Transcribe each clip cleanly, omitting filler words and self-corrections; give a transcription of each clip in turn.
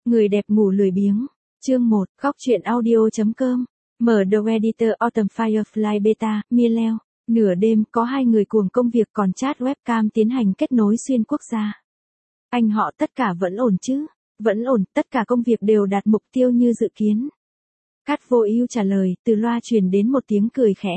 Người đẹp ngủ lười biếng. Chương 1, Góc truyện audio.com. Mở The Editor Autumn Firefly Beta, Mileo. Nửa đêm có hai người cuồng công việc còn chat webcam tiến hành kết nối xuyên quốc gia. Anh họ tất cả vẫn ổn chứ? Vẫn ổn, tất cả công việc đều đạt mục tiêu như dự kiến. Cát Vô Ưu trả lời, từ loa truyền đến một tiếng cười khẽ.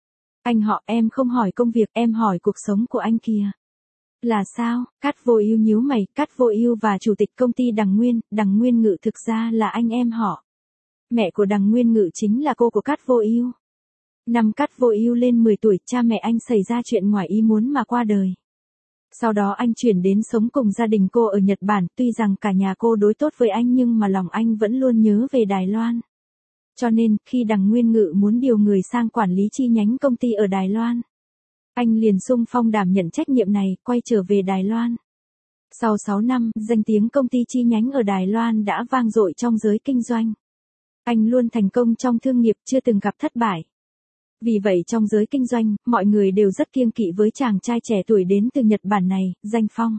Anh họ, em không hỏi công việc, em hỏi cuộc sống của anh kìa. Là sao? Cát Vô Ưu nhíu mày. Cát Vô Ưu và chủ tịch công ty Đằng Nguyên Ngự thực ra là anh em họ. Mẹ của Đằng Nguyên Ngự chính là cô của Cát Vô Ưu. Năm Cát Vô Ưu lên 10 tuổi, cha mẹ anh xảy ra chuyện ngoài ý muốn mà qua đời. Sau đó anh chuyển đến sống cùng gia đình cô ở Nhật Bản, tuy rằng cả nhà cô đối tốt với anh nhưng mà lòng anh vẫn luôn nhớ về Đài Loan. Cho nên, khi Đằng Nguyên Ngự muốn điều người sang quản lý chi nhánh công ty ở Đài Loan, anh liền xung phong đảm nhận trách nhiệm này, quay trở về Đài Loan. Sau 6 năm, danh tiếng công ty chi nhánh ở Đài Loan đã vang dội trong giới kinh doanh. Anh luôn thành công trong thương nghiệp, chưa từng gặp thất bại. Vì vậy trong giới kinh doanh, mọi người đều rất kiêng kỵ với chàng trai trẻ tuổi đến từ Nhật Bản này, danh phong.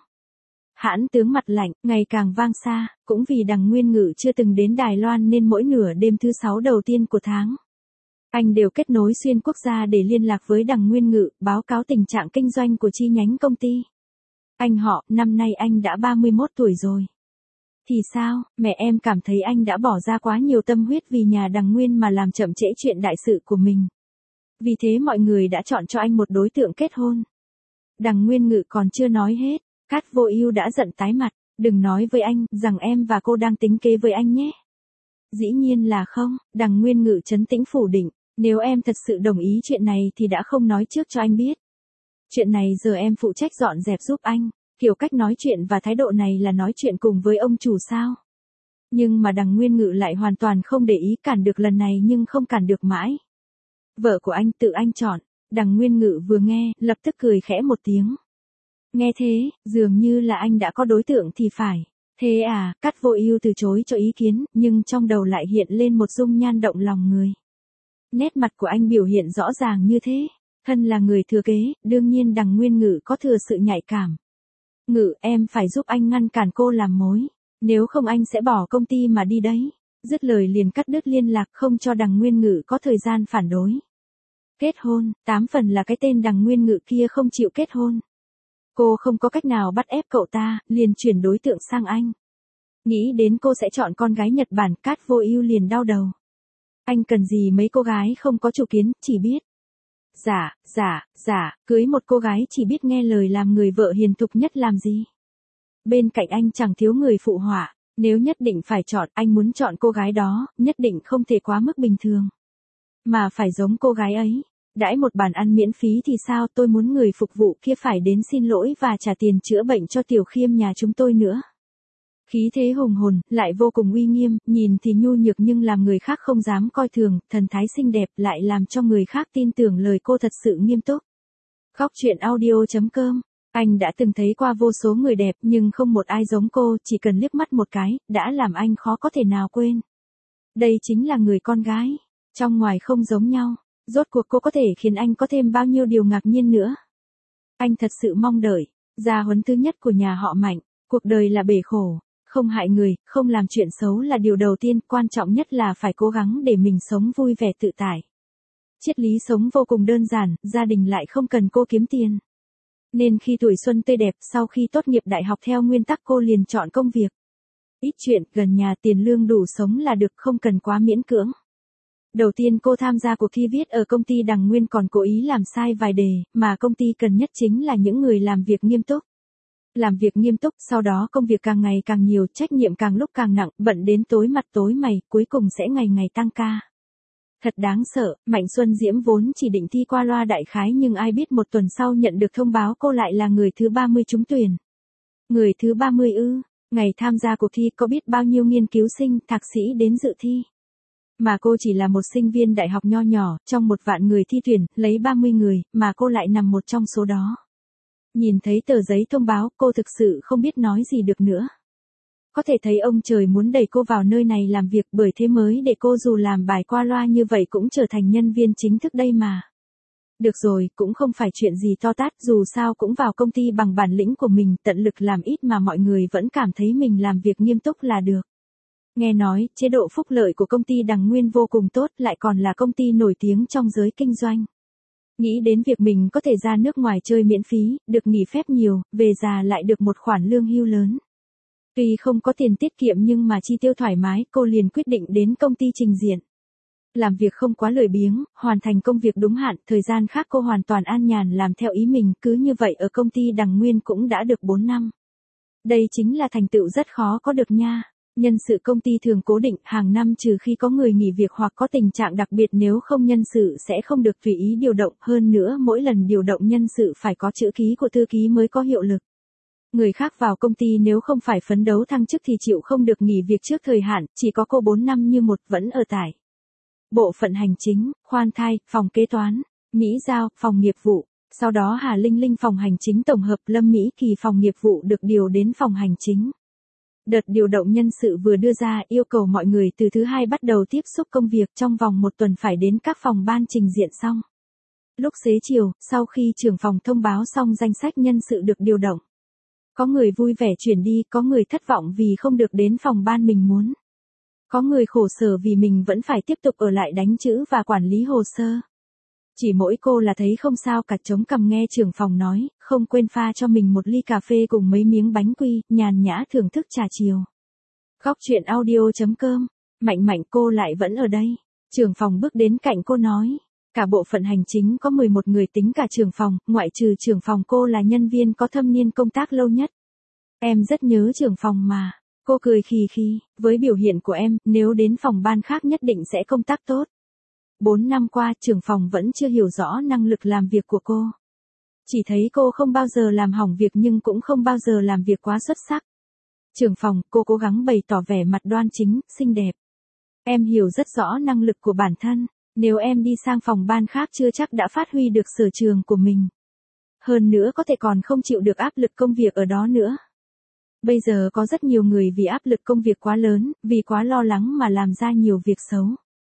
Hãn tướng mặt lạnh, ngày càng vang xa, cũng vì Đằng Nguyên Ngự chưa từng đến Đài Loan nên mỗi nửa đêm thứ 6 đầu tiên của tháng, anh đều kết nối xuyên quốc gia để liên lạc với Đằng Nguyên Ngự, báo cáo tình trạng kinh doanh của chi nhánh công ty. Anh họ, năm nay anh đã 31 tuổi rồi. Thì sao, mẹ em cảm thấy anh đã bỏ ra quá nhiều tâm huyết vì nhà Đằng Nguyên mà làm chậm trễ chuyện đại sự của mình. Vì thế mọi người đã chọn cho anh một đối tượng kết hôn. Đằng Nguyên Ngự còn chưa nói hết, Cát Vô Ưu đã giận tái mặt, đừng nói với anh rằng em và cô đang tính kế với anh nhé. Dĩ nhiên là không, Đằng Nguyên Ngự trấn tĩnh phủ định, nếu em thật sự đồng ý chuyện này thì đã không nói trước cho anh biết. Chuyện này giờ em phụ trách dọn dẹp giúp anh, kiểu cách nói chuyện và thái độ này là nói chuyện cùng với ông chủ sao. Nhưng mà Đằng Nguyên Ngự lại hoàn toàn không để ý, cản được lần này nhưng không cản được mãi. Vợ của anh tự anh chọn. Đằng Nguyên Ngự vừa nghe, lập tức cười khẽ một tiếng. Nghe thế, dường như là anh đã có đối tượng thì phải. Thế à, Cát Vô Ưu từ chối cho ý kiến, nhưng trong đầu lại hiện lên một dung nhan động lòng người. Nét mặt của anh biểu hiện rõ ràng như thế. Thân là người thừa kế, đương nhiên Đằng Nguyên Ngự có thừa sự nhạy cảm. Ngự, em phải giúp anh ngăn cản cô làm mối. Nếu không anh sẽ bỏ công ty mà đi đấy. Dứt lời liền cắt đứt liên lạc, không cho Đằng Nguyên Ngự có thời gian phản đối. Kết hôn, 8 phần là cái tên Đằng Nguyên Ngự kia không chịu kết hôn. Cô không có cách nào bắt ép cậu ta, liền chuyển đối tượng sang anh. Nghĩ đến cô sẽ chọn con gái Nhật Bản, Cát Vô Ưu liền đau đầu. Anh cần gì mấy cô gái không có chủ kiến, chỉ biết cưới một cô gái chỉ biết nghe lời làm người vợ hiền thục nhất làm gì. Bên cạnh anh chẳng thiếu người phụ họa, nếu nhất định phải chọn, anh muốn chọn cô gái đó, nhất định không thể quá mức bình thường. Mà phải giống cô gái ấy. Đãi một bàn ăn miễn phí thì sao, tôi muốn người phục vụ kia phải đến xin lỗi và trả tiền chữa bệnh cho Tiểu Khiêm nhà chúng tôi nữa. Khí thế hùng hồn, lại vô cùng uy nghiêm, nhìn thì nhu nhược nhưng làm người khác không dám coi thường, thần thái xinh đẹp lại làm cho người khác tin tưởng lời cô thật sự nghiêm túc. Góc truyện audio.com. Anh đã từng thấy qua vô số người đẹp nhưng không một ai giống cô, chỉ cần liếc mắt một cái, đã làm anh khó có thể nào quên. Đây chính là người con gái, trong ngoài không giống nhau, rốt cuộc cô có thể khiến anh có thêm bao nhiêu điều ngạc nhiên nữa. Anh thật sự mong đợi, gia huấn thứ nhất của nhà họ Mạnh, cuộc đời là bể khổ, không hại người, không làm chuyện xấu là điều đầu tiên, quan trọng nhất là phải cố gắng để mình sống vui vẻ tự tại. Triết lý sống vô cùng đơn giản, gia đình lại không cần cô kiếm tiền. Nên khi tuổi xuân tươi đẹp, sau khi tốt nghiệp đại học theo nguyên tắc cô liền chọn công việc. Ít chuyện, gần nhà, tiền lương đủ sống là được, không cần quá miễn cưỡng. Đầu tiên cô tham gia cuộc thi viết ở công ty Đằng Nguyên còn cố ý làm sai vài đề, mà công ty cần nhất chính là những người làm việc nghiêm túc. Làm việc nghiêm túc, sau đó công việc càng ngày càng nhiều, trách nhiệm càng lúc càng nặng, bận đến tối mặt tối mày, cuối cùng sẽ ngày ngày tăng ca. Thật đáng sợ, Mạnh Xuân Diễm vốn chỉ định thi qua loa đại khái nhưng ai biết một tuần sau nhận được thông báo cô lại là người thứ 30 trúng tuyển. Người thứ 30 ư, ngày tham gia cuộc thi có biết bao nhiêu nghiên cứu sinh, thạc sĩ đến dự thi. Mà cô chỉ là một sinh viên đại học nho nhỏ, trong 1 vạn người thi tuyển, lấy 30 người, mà cô lại nằm một trong số đó. Nhìn thấy tờ giấy thông báo, cô thực sự không biết nói gì được nữa. Có thể thấy ông trời muốn đẩy cô vào nơi này làm việc, bởi thế mới để cô dù làm bài qua loa như vậy cũng trở thành nhân viên chính thức đây mà. Được rồi, cũng không phải chuyện gì to tát, dù sao cũng vào công ty bằng bản lĩnh của mình, tận lực làm ít mà mọi người vẫn cảm thấy mình làm việc nghiêm túc là được. Nghe nói, chế độ phúc lợi của công ty Đằng Nguyên vô cùng tốt, lại còn là công ty nổi tiếng trong giới kinh doanh. Nghĩ đến việc mình có thể ra nước ngoài chơi miễn phí, được nghỉ phép nhiều, về già lại được một khoản lương hưu lớn. Tuy không có tiền tiết kiệm nhưng mà chi tiêu thoải mái, cô liền quyết định đến công ty trình diện. Làm việc không quá lười biếng, hoàn thành công việc đúng hạn, thời gian khác cô hoàn toàn an nhàn làm theo ý mình, cứ như vậy ở công ty Đằng Nguyên cũng đã được 4 năm. Đây chính là thành tựu rất khó có được nha. Nhân sự công ty thường cố định hàng năm trừ khi có người nghỉ việc hoặc có tình trạng đặc biệt, nếu không nhân sự sẽ không được tùy ý điều động, hơn nữa mỗi lần điều động nhân sự phải có chữ ký của thư ký mới có hiệu lực. Người khác vào công ty nếu không phải phấn đấu thăng chức thì chịu không được nghỉ việc trước thời hạn, chỉ có cô 4 năm như một vẫn ở tại bộ phận hành chính, khoan thai, phòng kế toán, Mỹ Giao, phòng nghiệp vụ. Sau đó Hà Linh Linh phòng hành chính tổng hợp, Lâm Mỹ Kỳ phòng nghiệp vụ được điều đến phòng hành chính. Đợt điều động nhân sự vừa đưa ra yêu cầu mọi người từ thứ Hai bắt đầu tiếp xúc công việc, trong vòng 1 tuần phải đến các phòng ban trình diện xong. Lúc xế chiều, sau khi trưởng phòng thông báo xong danh sách nhân sự được điều động, có người vui vẻ chuyển đi, có người thất vọng vì không được đến phòng ban mình muốn. Có người khổ sở vì mình vẫn phải tiếp tục ở lại đánh chữ và quản lý hồ sơ. Chỉ mỗi cô là thấy không sao cả, chống cằm nghe trưởng phòng nói, không quên pha cho mình một ly cà phê cùng mấy miếng bánh quy, nhàn nhã thưởng thức trà chiều. Góc chuyện audio.com, Mạnh Mạnh cô lại vẫn ở đây. Trưởng phòng bước đến cạnh cô nói, cả bộ phận hành chính có 11 người tính cả trưởng phòng, ngoại trừ trưởng phòng cô là nhân viên có thâm niên công tác lâu nhất. Em rất nhớ trưởng phòng mà. Cô cười khì khì, với biểu hiện của em, nếu đến phòng ban khác nhất định sẽ công tác tốt. 4 năm qua, trưởng phòng vẫn chưa hiểu rõ năng lực làm việc của cô. Chỉ thấy cô không bao giờ làm hỏng việc nhưng cũng không bao giờ làm việc quá xuất sắc. Trưởng phòng, cô cố gắng bày tỏ vẻ mặt đoan chính, xinh đẹp. Em hiểu rất rõ năng lực của bản thân, nếu em đi sang phòng ban khác chưa chắc đã phát huy được sở trường của mình. Hơn nữa có thể còn không chịu được áp lực công việc ở đó nữa. Bây giờ có rất nhiều người vì áp lực công việc quá lớn, vì quá lo lắng mà làm ra nhiều việc xấu.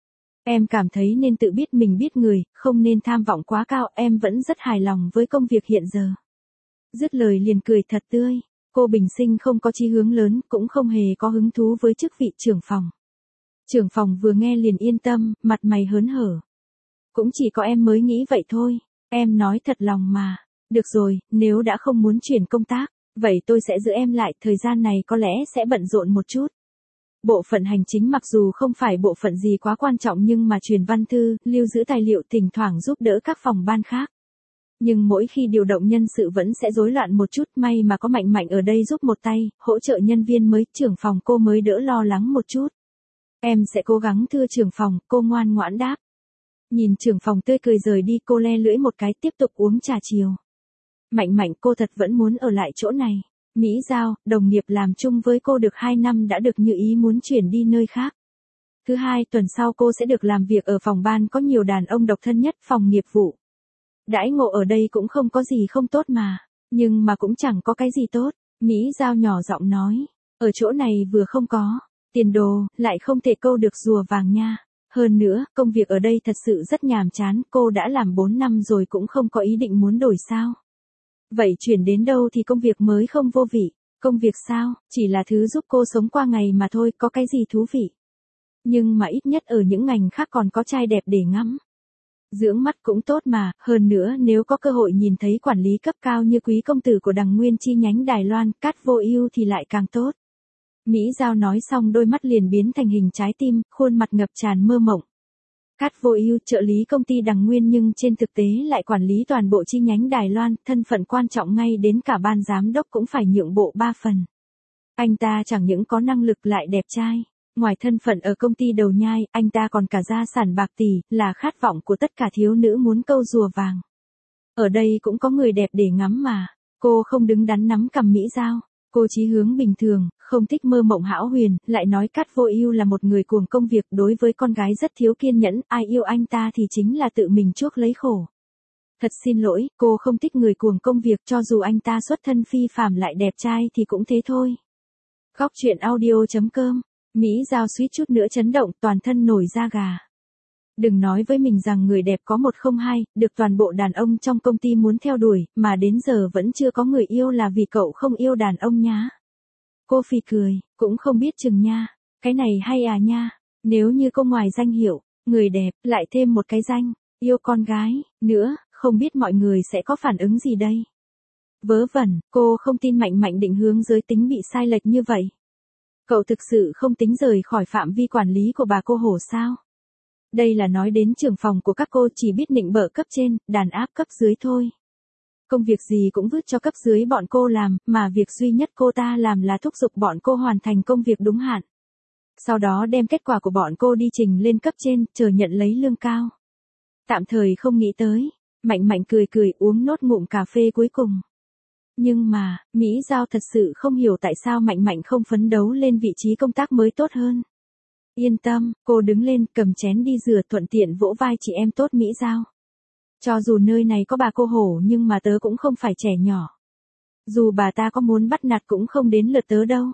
Em cảm thấy nên tự biết mình biết người, không nên tham vọng quá cao, em vẫn rất hài lòng với công việc hiện giờ. Dứt lời liền cười thật tươi, cô bình sinh không có chí hướng lớn, cũng không hề có hứng thú với chức vị trưởng phòng. Trưởng phòng vừa nghe liền yên tâm, mặt mày hớn hở. Cũng chỉ có em mới nghĩ vậy thôi, em nói thật lòng mà. Được rồi, nếu đã không muốn chuyển công tác, vậy tôi sẽ giữ em lại, thời gian này có lẽ sẽ bận rộn một chút. Bộ phận hành chính mặc dù không phải bộ phận gì quá quan trọng nhưng mà truyền văn thư, lưu giữ tài liệu, thỉnh thoảng giúp đỡ các phòng ban khác. Nhưng mỗi khi điều động nhân sự vẫn sẽ rối loạn một chút, may mà có Mạnh Mạnh ở đây giúp một tay, hỗ trợ nhân viên mới, trưởng phòng cô mới đỡ lo lắng một chút. Em sẽ cố gắng thưa trưởng phòng, cô ngoan ngoãn đáp. Nhìn trưởng phòng tươi cười rời đi, cô le lưỡi một cái tiếp tục uống trà chiều. Mạnh Mạnh, cô thật vẫn muốn ở lại chỗ này. Mỹ Giao, đồng nghiệp làm chung với cô được 2 năm đã được như ý muốn chuyển đi nơi khác. Thứ Hai tuần sau cô sẽ được làm việc ở phòng ban có nhiều đàn ông độc thân nhất, phòng nghiệp vụ. Đãi ngộ ở đây cũng không có gì không tốt mà, nhưng mà cũng chẳng có cái gì tốt. Mỹ Giao nhỏ giọng nói, ở chỗ này vừa không có tiền đồ, lại không thể câu được rùa vàng nha. Hơn nữa, công việc ở đây thật sự rất nhàm chán, cô đã làm 4 năm rồi cũng không có ý định muốn đổi sao. Vậy chuyển đến đâu thì công việc mới không vô vị? Công việc sao, chỉ là thứ giúp cô sống qua ngày mà thôi, có cái gì thú vị. Nhưng mà ít nhất ở những ngành khác còn có trai đẹp để ngắm. Dưỡng mắt cũng tốt mà, hơn nữa nếu có cơ hội nhìn thấy quản lý cấp cao như quý công tử của Đằng Nguyên chi nhánh Đài Loan, Cát Vô Ưu thì lại càng tốt. Mỹ Giao nói xong đôi mắt liền biến thành hình trái tim, khuôn mặt ngập tràn mơ mộng. Cát Vô Ưu, trợ lý công ty Đằng Nguyên nhưng trên thực tế lại quản lý toàn bộ chi nhánh Đài Loan, thân phận quan trọng ngay đến cả ban giám đốc cũng phải nhượng bộ 3 phần. Anh ta chẳng những có năng lực lại đẹp trai, ngoài thân phận ở công ty đầu nhai, anh ta còn cả gia sản bạc tỷ, là khát vọng của tất cả thiếu nữ muốn câu rùa vàng. Ở đây cũng có người đẹp để ngắm mà. Cô không đứng đắn nắm cầm Mỹ Giao. Cô chí hướng bình thường, không thích mơ mộng hão huyền, lại nói Cát Vô Ưu là một người cuồng công việc, đối với con gái rất thiếu kiên nhẫn, ai yêu anh ta thì chính là tự mình chuốc lấy khổ. Thật xin lỗi, cô không thích người cuồng công việc, cho dù anh ta xuất thân phi phàm lại đẹp trai thì cũng thế thôi. Góc chuyện audio.com, Mỹ Giao suýt chút nữa chấn động, toàn thân nổi da gà. Đừng nói với mình rằng người đẹp có 102, được toàn bộ đàn ông trong công ty muốn theo đuổi, mà đến giờ vẫn chưa có người yêu là vì cậu không yêu đàn ông nhá. Cô phì cười, cũng không biết chừng nha. Cái này hay à nha. Nếu như cô ngoài danh hiệu, người đẹp, lại thêm một cái danh, yêu con gái, nữa, không biết mọi người sẽ có phản ứng gì đây? Vớ vẩn, cô không tin Mạnh Mạnh định hướng giới tính bị sai lệch như vậy. Cậu thực sự không tính rời khỏi phạm vi quản lý của bà cô Hổ sao? Đây là nói đến trưởng phòng của các cô chỉ biết nịnh bợ cấp trên, đàn áp cấp dưới thôi. Công việc gì cũng vứt cho cấp dưới bọn cô làm, mà việc duy nhất cô ta làm là thúc giục bọn cô hoàn thành công việc đúng hạn. Sau đó đem kết quả của bọn cô đi trình lên cấp trên, chờ nhận lấy lương cao. Tạm thời không nghĩ tới, Mạnh Mạnh cười cười uống nốt ngụm cà phê cuối cùng. Nhưng mà, Mỹ Giao thật sự không hiểu tại sao Mạnh Mạnh không phấn đấu lên vị trí công tác mới tốt hơn. Yên tâm, cô đứng lên cầm chén đi rửa thuận tiện vỗ vai chị em tốt Mỹ Giao. Cho dù nơi này có bà cô Hổ nhưng mà tớ cũng không phải trẻ nhỏ. Dù bà ta có muốn bắt nạt cũng không đến lượt tớ đâu.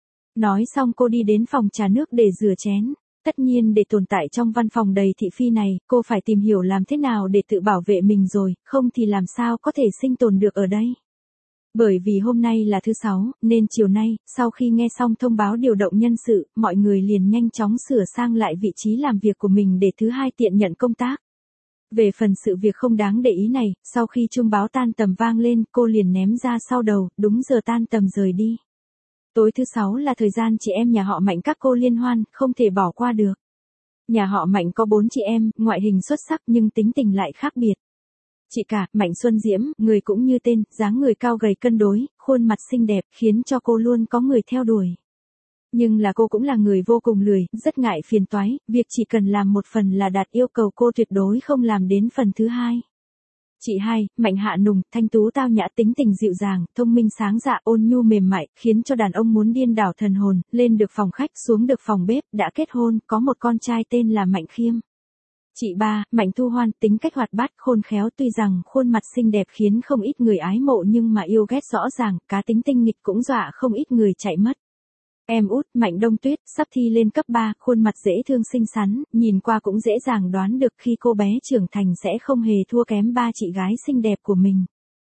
Nói xong cô đi đến phòng trà nước để rửa chén. Tất nhiên để tồn tại trong văn phòng đầy thị phi này, cô phải tìm hiểu làm thế nào để tự bảo vệ mình rồi, không thì làm sao có thể sinh tồn được ở đây. Bởi vì hôm nay là thứ 6, nên chiều nay, sau khi nghe xong thông báo điều động nhân sự, mọi người liền nhanh chóng sửa sang lại vị trí làm việc của mình để thứ 2 tiện nhận công tác. Về phần sự việc không đáng để ý này, sau khi chuông báo tan tầm vang lên, cô liền ném ra sau đầu, đúng giờ tan tầm rời đi. Tối thứ 6 là thời gian chị em nhà họ Mạnh các cô liên hoan, không thể bỏ qua được. Nhà họ Mạnh có 4 chị em, ngoại hình xuất sắc nhưng tính tình lại khác biệt. Chị cả, Mạnh Xuân Diễm, người cũng như tên, dáng người cao gầy cân đối, khuôn mặt xinh đẹp, khiến cho cô luôn có người theo đuổi. Nhưng là cô cũng là người vô cùng lười, rất ngại phiền toái, việc chỉ cần làm một phần là đạt yêu cầu cô tuyệt đối không làm đến phần thứ 2. Chị hai, Mạnh Hạ Nùng, thanh tú tao nhã tính tình dịu dàng, thông minh sáng dạ ôn nhu mềm mại, khiến cho đàn ông muốn điên đảo thần hồn, lên được phòng khách xuống được phòng bếp, đã kết hôn, có một con trai tên là Mạnh Khiêm. Chị ba, Mạnh Thu Hoan, tính cách hoạt bát, khôn khéo tuy rằng khuôn mặt xinh đẹp khiến không ít người ái mộ nhưng mà yêu ghét rõ ràng, cá tính tinh nghịch cũng dọa không ít người chạy mất. Em út, Mạnh Đông Tuyết, sắp thi lên cấp 3, khuôn mặt dễ thương xinh xắn, nhìn qua cũng dễ dàng đoán được khi cô bé trưởng thành sẽ không hề thua kém 3 chị gái xinh đẹp của mình.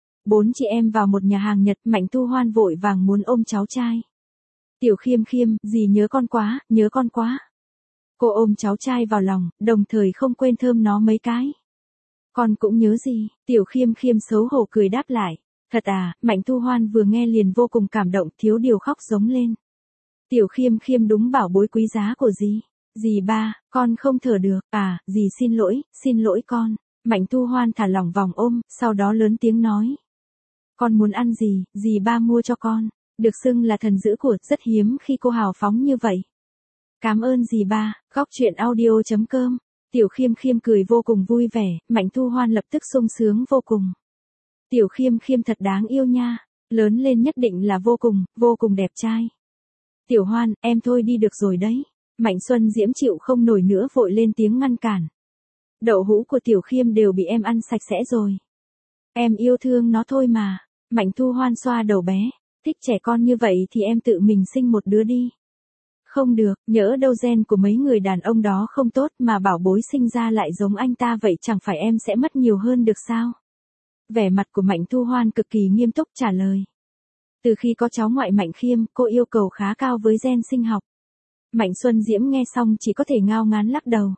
4 chị em vào một nhà hàng Nhật, Mạnh Thu Hoan vội vàng muốn ôm cháu trai. Tiểu Khiêm Khiêm, dì nhớ con quá, nhớ con quá. Cô ôm cháu trai vào lòng, đồng thời không quên thơm nó mấy cái. Con cũng nhớ gì, Tiểu Khiêm Khiêm xấu hổ cười đáp lại. Thật à, Mạnh Thu Hoan vừa nghe liền vô cùng cảm động, thiếu điều khóc giống lên. Tiểu Khiêm Khiêm đúng bảo bối quý giá của dì. Dì ba, con không thở được, à, dì xin lỗi con. Mạnh Thu Hoan thả lỏng vòng ôm, sau đó lớn tiếng nói. Con muốn ăn gì, dì ba mua cho con. Được xưng là thần dữ của, rất hiếm khi cô hào phóng như vậy. Cảm ơn dì ba, góc truyện audio.com. Tiểu Khiêm Khiêm cười vô cùng vui vẻ, Mạnh Thu Hoan lập tức sung sướng vô cùng. Tiểu Khiêm Khiêm thật đáng yêu nha, lớn lên nhất định là vô cùng đẹp trai. Tiểu Hoan, em thôi đi được rồi đấy. Mạnh Xuân Diễm chịu không nổi nữa vội lên tiếng ngăn cản. Đậu hũ của Tiểu Khiêm đều bị em ăn sạch sẽ rồi. Em yêu thương nó thôi mà. Mạnh Thu Hoan xoa đầu bé. Thích trẻ con như vậy thì em tự mình sinh một đứa đi. Không được, nhỡ đâu gen của mấy người đàn ông đó không tốt mà bảo bối sinh ra lại giống anh ta vậy chẳng phải em sẽ mất nhiều hơn được sao? Vẻ mặt của Mạnh Thu Hoan cực kỳ nghiêm túc trả lời. Từ khi có cháu ngoại Mạnh Khiêm, cô yêu cầu khá cao với gen sinh học. Mạnh Xuân Diễm nghe xong chỉ có thể ngao ngán lắc đầu.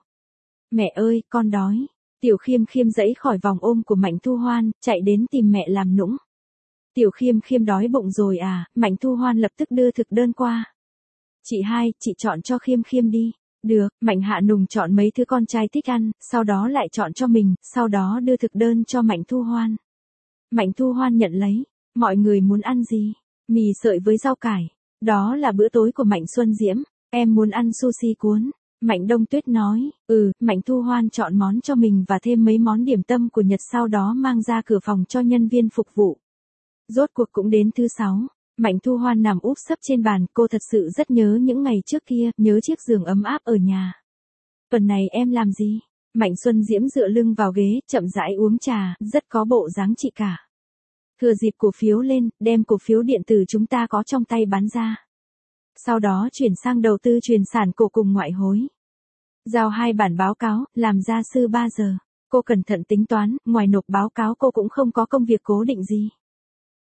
Mẹ ơi, con đói. Tiểu Khiêm Khiêm giãy khỏi vòng ôm của Mạnh Thu Hoan, chạy đến tìm mẹ làm nũng. Tiểu Khiêm Khiêm đói bụng rồi à, Mạnh Thu Hoan lập tức đưa thực đơn qua. Chị hai, chị chọn cho Khiêm Khiêm đi. Được, Mạnh Hạ Nùng chọn mấy thứ con trai thích ăn, sau đó lại chọn cho mình, sau đó đưa thực đơn cho Mạnh Thu Hoan. Mạnh Thu Hoan nhận lấy. Mọi người muốn ăn gì? Mì sợi với rau cải. Đó là bữa tối của Mạnh Xuân Diễm. Em muốn ăn sushi cuốn. Mạnh Đông Tuyết nói. Mạnh Thu Hoan chọn món cho mình và thêm mấy món điểm tâm của Nhật sau đó mang ra cửa phòng cho nhân viên phục vụ. Rốt cuộc cũng đến thứ 6. Mạnh Thu Hoan nằm úp sấp trên bàn, cô thật sự rất nhớ những ngày trước kia, nhớ chiếc giường ấm áp ở nhà. Tuần này em làm gì? Mạnh Xuân Diễm dựa lưng vào ghế, chậm rãi uống trà, rất có bộ dáng chị cả. Thừa dịp cổ phiếu lên, đem cổ phiếu điện tử chúng ta có trong tay bán ra. Sau đó chuyển sang đầu tư truyền sản cổ cùng ngoại hối. Giao 2 bản báo cáo, làm gia sư 3 giờ. Cô cẩn thận tính toán, ngoài nộp báo cáo cô cũng không có công việc cố định gì.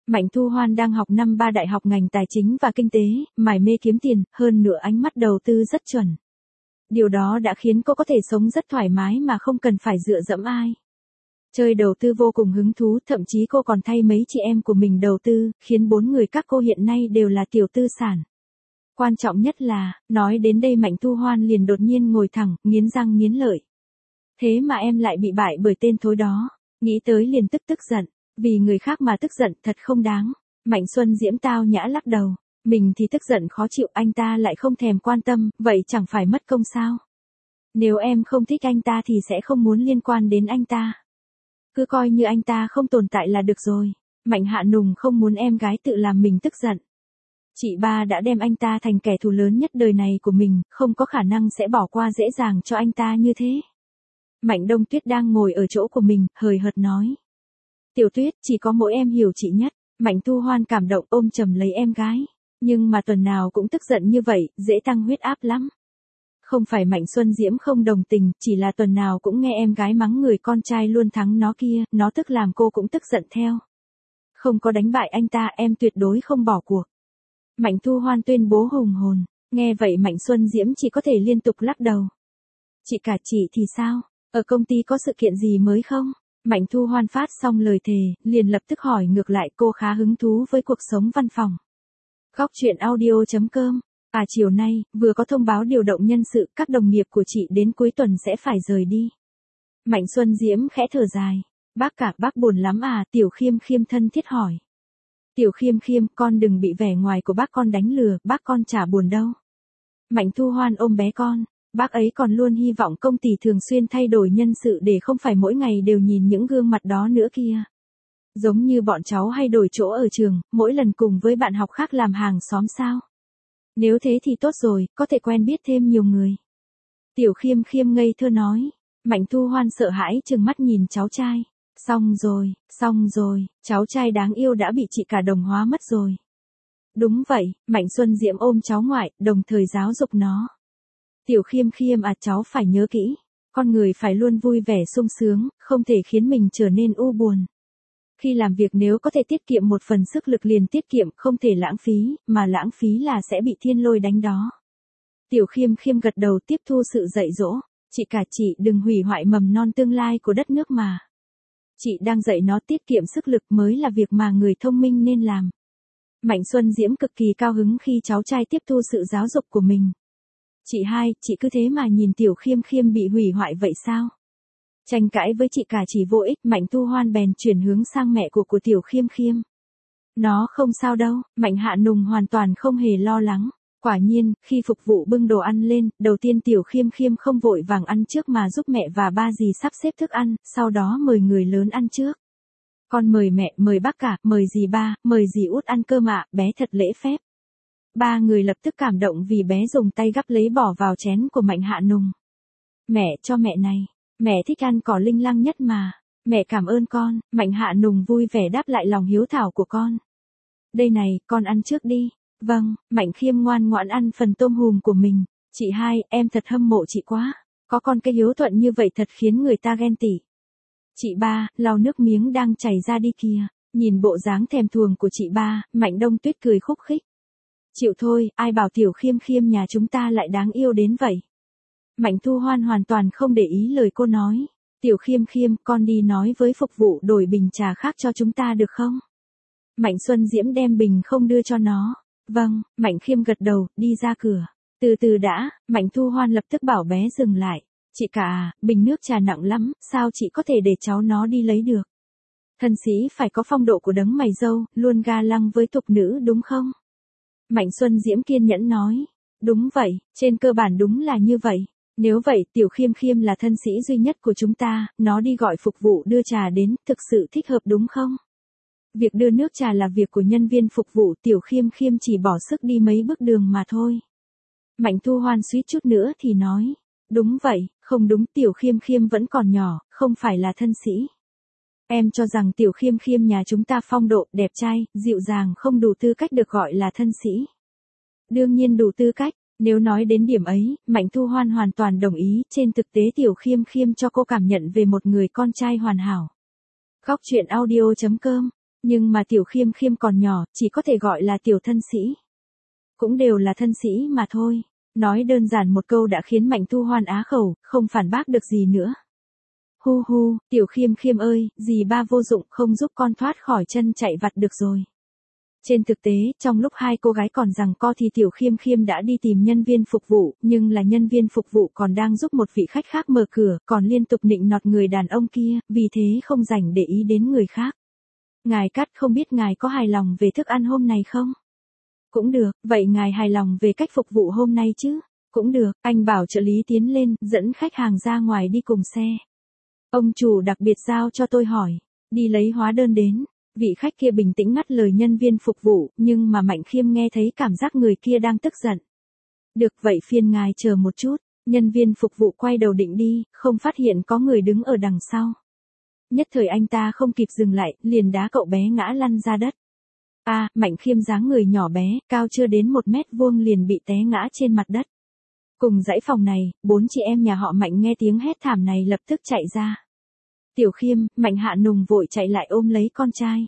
Mạnh Thu Hoan đang học năm 3 đại học ngành tài chính và kinh tế, mải mê kiếm tiền, hơn nữa ánh mắt đầu tư rất chuẩn. Điều đó đã khiến cô có thể sống rất thoải mái mà không cần phải dựa dẫm ai. Chơi đầu tư vô cùng hứng thú, thậm chí cô còn thay mấy chị em của mình đầu tư, khiến 4 người các cô hiện nay đều là tiểu tư sản. Quan trọng nhất là, nói đến đây Mạnh Thu Hoan liền đột nhiên ngồi thẳng, nghiến răng nghiến lợi. Thế mà em lại bị bại bởi tên thối đó. Nghĩ tới liền tức giận. Vì người khác mà tức giận thật không đáng. Mạnh Xuân Diễm tao nhã lắc đầu. Mình thì tức giận khó chịu, anh ta lại không thèm quan tâm, vậy chẳng phải mất công sao? Nếu em không thích anh ta thì sẽ không muốn liên quan đến anh ta. Cứ coi như anh ta không tồn tại là được rồi. Mạnh Hạ Nùng không muốn em gái tự làm mình tức giận. Chị ba đã đem anh ta thành kẻ thù lớn nhất đời này của mình, không có khả năng sẽ bỏ qua dễ dàng cho anh ta như thế. Mạnh Đông Tuyết đang ngồi ở chỗ của mình, hời hợt nói. Tiểu Tuyết, chỉ có mỗi em hiểu chị nhất. Mạnh Thu Hoan cảm động ôm chầm lấy em gái. Nhưng mà tuần nào cũng tức giận như vậy, dễ tăng huyết áp lắm. Không phải Mạnh Xuân Diễm không đồng tình, chỉ là tuần nào cũng nghe em gái mắng người con trai luôn thắng nó kia, nó tức làm cô cũng tức giận theo. Không có đánh bại anh ta, em tuyệt đối không bỏ cuộc. Mạnh Thu Hoan tuyên bố hùng hồn. Nghe vậy Mạnh Xuân Diễm chỉ có thể liên tục lắc đầu. Chị cả chị thì sao? Ở công ty có sự kiện gì mới không? Mạnh Thu Hoan phát xong lời thề, liền lập tức hỏi ngược lại, cô khá hứng thú với cuộc sống văn phòng. Góc truyện audio.com. Chiều nay, vừa có thông báo điều động nhân sự, các đồng nghiệp của chị đến cuối tuần sẽ phải rời đi. Mạnh Xuân Diễm khẽ thở dài. Bác buồn lắm à? Tiểu Khiêm Khiêm thân thiết hỏi. Tiểu Khiêm Khiêm, con đừng bị vẻ ngoài của bác con đánh lừa, bác con chả buồn đâu. Mạnh Thu Hoan ôm bé con. Bác ấy còn luôn hy vọng công ty thường xuyên thay đổi nhân sự để không phải mỗi ngày đều nhìn những gương mặt đó nữa kia. Giống như bọn cháu hay đổi chỗ ở trường, mỗi lần cùng với bạn học khác làm hàng xóm sao. Nếu thế thì tốt rồi, có thể quen biết thêm nhiều người. Tiểu Khiêm Khiêm ngây thơ nói. Mạnh Thu Hoan sợ hãi trừng mắt nhìn cháu trai. Xong rồi, cháu trai đáng yêu đã bị chị cả đồng hóa mất rồi. Đúng vậy, Mạnh Xuân Diễm ôm cháu ngoại, đồng thời giáo dục nó. Tiểu Khiêm Khiêm cháu phải nhớ kỹ. Con người phải luôn vui vẻ sung sướng, không thể khiến mình trở nên u buồn. Khi làm việc nếu có thể tiết kiệm một phần sức lực liền tiết kiệm, không thể lãng phí, mà lãng phí là sẽ bị thiên lôi đánh đó. Tiểu Khiêm Khiêm gật đầu tiếp thu sự dạy dỗ. Chị cả chị đừng hủy hoại mầm non tương lai của đất nước mà. Chị đang dạy nó tiết kiệm sức lực mới là việc mà người thông minh nên làm. Mạnh Xuân Diễm cực kỳ cao hứng khi cháu trai tiếp thu sự giáo dục của mình. Chị hai, chị cứ thế mà nhìn Tiểu Khiêm Khiêm bị hủy hoại vậy sao? Tranh cãi với chị cả chỉ vô ích, Mạnh Thu Hoan bèn chuyển hướng sang mẹ của Tiểu Khiêm Khiêm. Nó không sao đâu, Mạnh Hạ Nùng hoàn toàn không hề lo lắng. Quả nhiên, khi phục vụ bưng đồ ăn lên, đầu tiên Tiểu Khiêm Khiêm không vội vàng ăn trước mà giúp mẹ và ba dì sắp xếp thức ăn, sau đó mời người lớn ăn trước. Con mời mẹ, mời bác cả, mời dì ba, mời dì út ăn cơm ạ, bé thật lễ phép. Ba người lập tức cảm động vì bé dùng tay gắp lấy bỏ vào chén của Mạnh Hạ Nùng. Mẹ cho mẹ này, mẹ thích ăn cỏ linh lăng nhất mà. Mẹ cảm ơn con. Mạnh Hạ Nùng vui vẻ đáp lại lòng hiếu thảo của con. Đây này, con ăn trước đi. Vâng, Mạnh Khiêm ngoan ngoãn ăn phần tôm hùm của mình. Chị hai, em thật hâm mộ chị quá. Có con cái hiếu thuận như vậy thật khiến người ta ghen tị. Chị ba, lau nước miếng đang chảy ra đi kìa. Nhìn bộ dáng thèm thuồng của chị ba, Mạnh Đông Tuyết cười khúc khích. Chịu thôi, ai bảo Tiểu Khiêm Khiêm nhà chúng ta lại đáng yêu đến vậy. Mạnh Thu Hoan hoàn toàn không để ý lời cô nói. Tiểu Khiêm Khiêm, con đi nói với phục vụ đổi bình trà khác cho chúng ta được không? Mạnh Xuân Diễm đem bình không đưa cho nó. Vâng, Mạnh Khiêm gật đầu, đi ra cửa. Từ từ đã, Mạnh Thu Hoan lập tức bảo bé dừng lại. Chị cả, bình nước trà nặng lắm, sao chị có thể để cháu nó đi lấy được? Thân sĩ phải có phong độ của đấng mày râu, luôn ga lăng với tục nữ đúng không? Mạnh Xuân Diễm kiên nhẫn nói. Đúng vậy, trên cơ bản đúng là như vậy. Nếu vậy, Tiểu Khiêm Khiêm là thân sĩ duy nhất của chúng ta, nó đi gọi phục vụ đưa trà đến, thực sự thích hợp đúng không? Việc đưa nước trà là việc của nhân viên phục vụ, Tiểu Khiêm Khiêm chỉ bỏ sức đi mấy bước đường mà thôi. Mạnh Thu Hoan suýt chút nữa thì nói. Đúng vậy, không đúng, Tiểu Khiêm Khiêm vẫn còn nhỏ, không phải là thân sĩ. Em cho rằng Tiểu Khiêm Khiêm nhà chúng ta phong độ, đẹp trai, dịu dàng không đủ tư cách được gọi là thân sĩ. Đương nhiên đủ tư cách. Nếu nói đến điểm ấy, Mạnh Thu Hoan hoàn toàn đồng ý, trên thực tế Tiểu Khiêm Khiêm cho cô cảm nhận về một người con trai hoàn hảo. Góc truyện audio.com Nhưng mà Tiểu Khiêm Khiêm còn nhỏ, chỉ có thể gọi là Tiểu thân sĩ. Cũng đều là thân sĩ mà thôi. Nói đơn giản một câu đã khiến Mạnh Thu Hoan á khẩu, không phản bác được gì nữa. Hu hu, Tiểu Khiêm Khiêm ơi, dì ba vô dụng không giúp con thoát khỏi chân chạy vặt được rồi. Trên thực tế, trong lúc hai cô gái còn giằng co thì Tiểu Khiêm Khiêm đã đi tìm nhân viên phục vụ, nhưng là nhân viên phục vụ còn đang giúp một vị khách khác mở cửa, còn liên tục nịnh nọt người đàn ông kia, vì thế không rảnh để ý đến người khác. Ngài Cát, không biết ngài có hài lòng về thức ăn hôm nay không? Cũng được, vậy ngài hài lòng về cách phục vụ hôm nay chứ? Cũng được, anh bảo trợ lý tiến lên, dẫn khách hàng ra ngoài đi cùng xe. Ông chủ đặc biệt giao cho tôi hỏi, đi lấy hóa đơn đến. Vị khách kia bình tĩnh ngắt lời nhân viên phục vụ, nhưng mà Mạnh Khiêm nghe thấy cảm giác người kia đang tức giận. Được vậy phiền ngài chờ một chút, nhân viên phục vụ quay đầu định đi, không phát hiện có người đứng ở đằng sau. Nhất thời anh ta không kịp dừng lại, liền đá cậu bé ngã lăn ra đất. Mạnh Khiêm dáng người nhỏ bé, cao chưa đến 1 mét vuông liền bị té ngã trên mặt đất. Cùng dãy phòng này, 4 chị em nhà họ Mạnh nghe tiếng hét thảm này lập tức chạy ra. Tiểu Khiêm, Mạnh Hạ Nùng vội chạy lại ôm lấy con trai.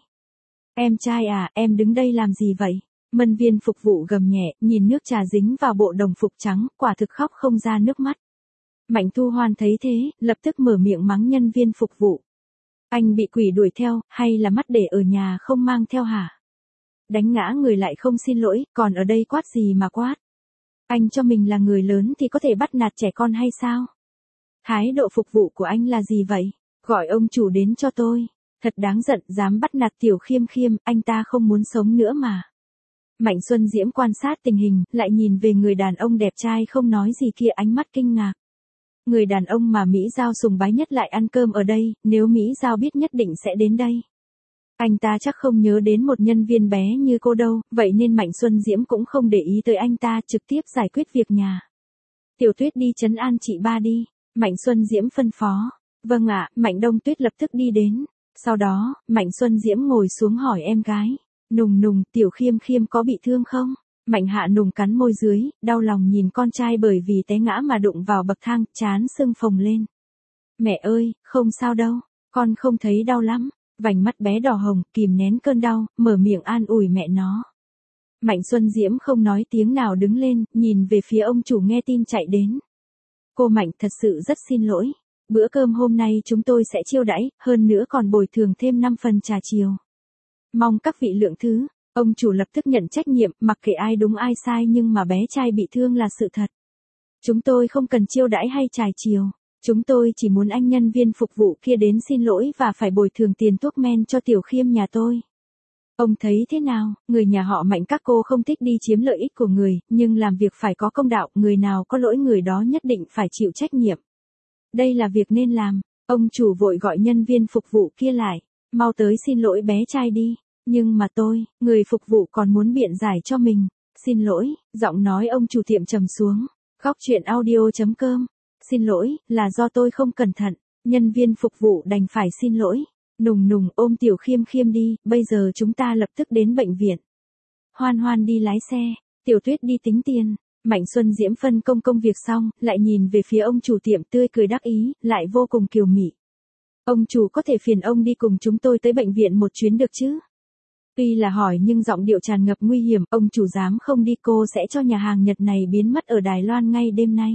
Em trai à, em đứng đây làm gì vậy? Nhân viên phục vụ gầm nhẹ, nhìn nước trà dính vào bộ đồng phục trắng, quả thực khóc không ra nước mắt. Mạnh Thu Hoan thấy thế, lập tức mở miệng mắng nhân viên phục vụ. Anh bị quỷ đuổi theo, hay là mắt để ở nhà không mang theo hả? Đánh ngã người lại không xin lỗi, còn ở đây quát gì mà quát? Anh cho mình là người lớn thì có thể bắt nạt trẻ con hay sao? Thái độ phục vụ của anh là gì vậy? Gọi ông chủ đến cho tôi. Thật đáng giận, dám bắt nạt Tiểu Khiêm Khiêm, anh ta không muốn sống nữa mà. Mạnh Xuân Diễm quan sát tình hình, lại nhìn về người đàn ông đẹp trai không nói gì kia, ánh mắt kinh ngạc. Người đàn ông mà Mỹ Giao sùng bái nhất lại ăn cơm ở đây, nếu Mỹ Giao biết nhất định sẽ đến đây. Anh ta chắc không nhớ đến một nhân viên bé như cô đâu, vậy nên Mạnh Xuân Diễm cũng không để ý tới anh ta, trực tiếp giải quyết việc nhà. Tiểu Tuyết đi trấn an chị ba đi, Mạnh Xuân Diễm phân phó. Vâng ạ, Mạnh Đông Tuyết lập tức đi đến. Sau đó, Mạnh Xuân Diễm ngồi xuống hỏi em gái. Nùng Nùng, Tiểu Khiêm Khiêm có bị thương không? Mạnh Hạ Nùng cắn môi dưới, đau lòng nhìn con trai bởi vì té ngã mà đụng vào bậc thang, trán sưng phồng lên. Mẹ ơi, không sao đâu, con không thấy đau lắm. Vành mắt bé đỏ hồng, kìm nén cơn đau, mở miệng an ủi mẹ nó. Mạnh Xuân Diễm không nói tiếng nào đứng lên, nhìn về phía ông chủ nghe tin chạy đến. Cô Mạnh thật sự rất xin lỗi. Bữa cơm hôm nay chúng tôi sẽ chiêu đãi, hơn nữa còn bồi thường thêm 5 phần trà chiều. Mong các vị lượng thứ. Ông chủ lập tức nhận trách nhiệm, mặc kệ ai đúng ai sai nhưng mà bé trai bị thương là sự thật. Chúng tôi không cần chiêu đãi hay trà chiều. Chúng tôi chỉ muốn anh nhân viên phục vụ kia đến xin lỗi và phải bồi thường tiền thuốc men cho Tiểu Khiêm nhà tôi. Ông thấy thế nào, người nhà họ Mạnh các cô không thích đi chiếm lợi ích của người, nhưng làm việc phải có công đạo, người nào có lỗi người đó nhất định phải chịu trách nhiệm. Đây là việc nên làm. Ông chủ vội gọi nhân viên phục vụ kia lại, mau tới xin lỗi bé trai đi. Nhưng mà tôi, người phục vụ còn muốn biện giải cho mình. Xin lỗi, giọng nói ông chủ tiệm trầm xuống. Góc chuyện audio.com. Xin lỗi, là do tôi không cẩn thận. Nhân viên phục vụ đành phải xin lỗi. Nùng Nùng ôm Tiểu Khiêm Khiêm đi, bây giờ chúng ta lập tức đến bệnh viện. Hoan Hoan đi lái xe, Tiểu Tuyết đi tính tiền. Mạnh Xuân Diễm phân công việc xong, lại nhìn về phía ông chủ tiệm tươi cười đắc ý, lại vô cùng kiều mị. Ông chủ có thể phiền ông đi cùng chúng tôi tới bệnh viện một chuyến được chứ? Tuy là hỏi nhưng giọng điệu tràn ngập nguy hiểm, ông chủ dám không đi cô sẽ cho nhà hàng Nhật này biến mất ở Đài Loan ngay đêm nay.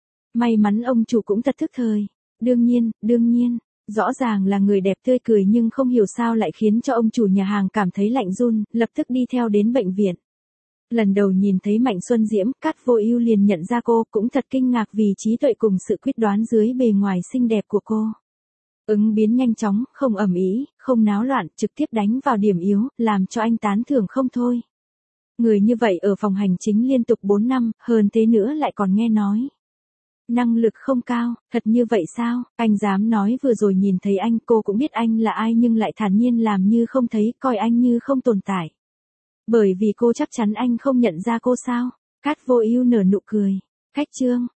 May mắn ông chủ cũng thật thức thời. Đương nhiên, rõ ràng là người đẹp tươi cười nhưng không hiểu sao lại khiến cho ông chủ nhà hàng cảm thấy lạnh run, lập tức đi theo đến bệnh viện. Lần đầu nhìn thấy Mạnh Xuân Diễm, Cát Vô Ưu liền nhận ra cô, cũng thật kinh ngạc vì trí tuệ cùng sự quyết đoán dưới bề ngoài xinh đẹp của cô. Ứng biến nhanh chóng, không ầm ĩ, không náo loạn, trực tiếp đánh vào điểm yếu, làm cho anh tán thưởng không thôi. Người như vậy ở phòng hành chính liên tục 4 năm, hơn thế nữa lại còn nghe nói. Năng lực không cao, thật như vậy sao? Anh dám nói vừa rồi nhìn thấy anh, cô cũng biết anh là ai nhưng lại thản nhiên làm như không thấy, coi anh như không tồn tại. Bởi vì cô chắc chắn anh không nhận ra cô sao? Cát Vô Ưu nở nụ cười. Khách trương,